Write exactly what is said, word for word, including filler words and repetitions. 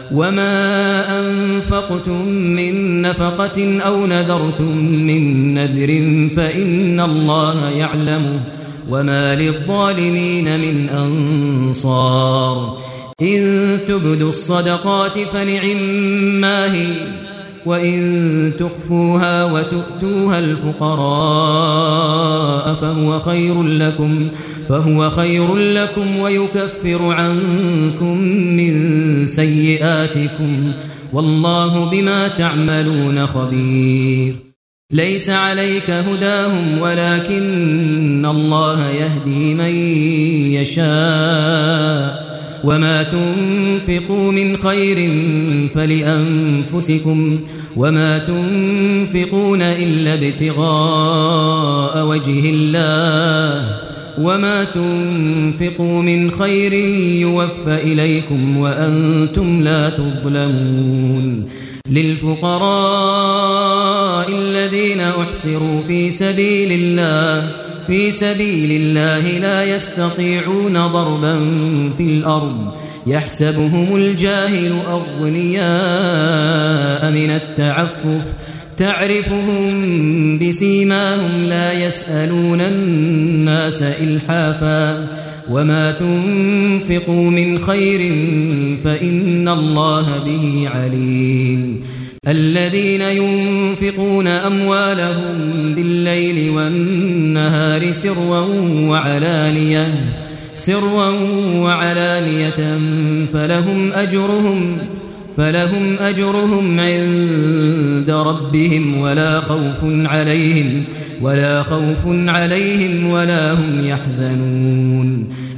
وما أنفقتم من نفقة أو نذرتم من نذر فإن الله يعلمه وما للظالمين من أنصار إن تبدوا الصدقات فنعما هي وإن تخفوها وتؤتوها الفقراء فهو خير لكم فهو خير لكم ويكفر عنكم من سيئاتكم والله بما تعملون خبير ليس عليك هداهم ولكن الله يهدي من يشاء وما تنفقوا من خير فلأنفسكم وما تنفقون إلا ابتغاء وجه الله وما تنفقوا من خير يوفى إليكم وأنتم لا تظلمون للفقراء الذين أحصروا في سبيل الله في سبيل الله لا يستطيعون ضربا في الأرض يحسبهم الجاهل أغنياء من التعفف تعرفهم بسيماهم لا يسألون الناس إلحافا وما تنفقوا من خير فإن الله به عليم الذين ينفقون أموالهم بالليل والنهار سرا وعلانية سرا وعلانية فلهم أجرهم فلهم أجرهم عند ربهم ولا خوف عليهم ولا خوف عليهم ولا هم يحزنون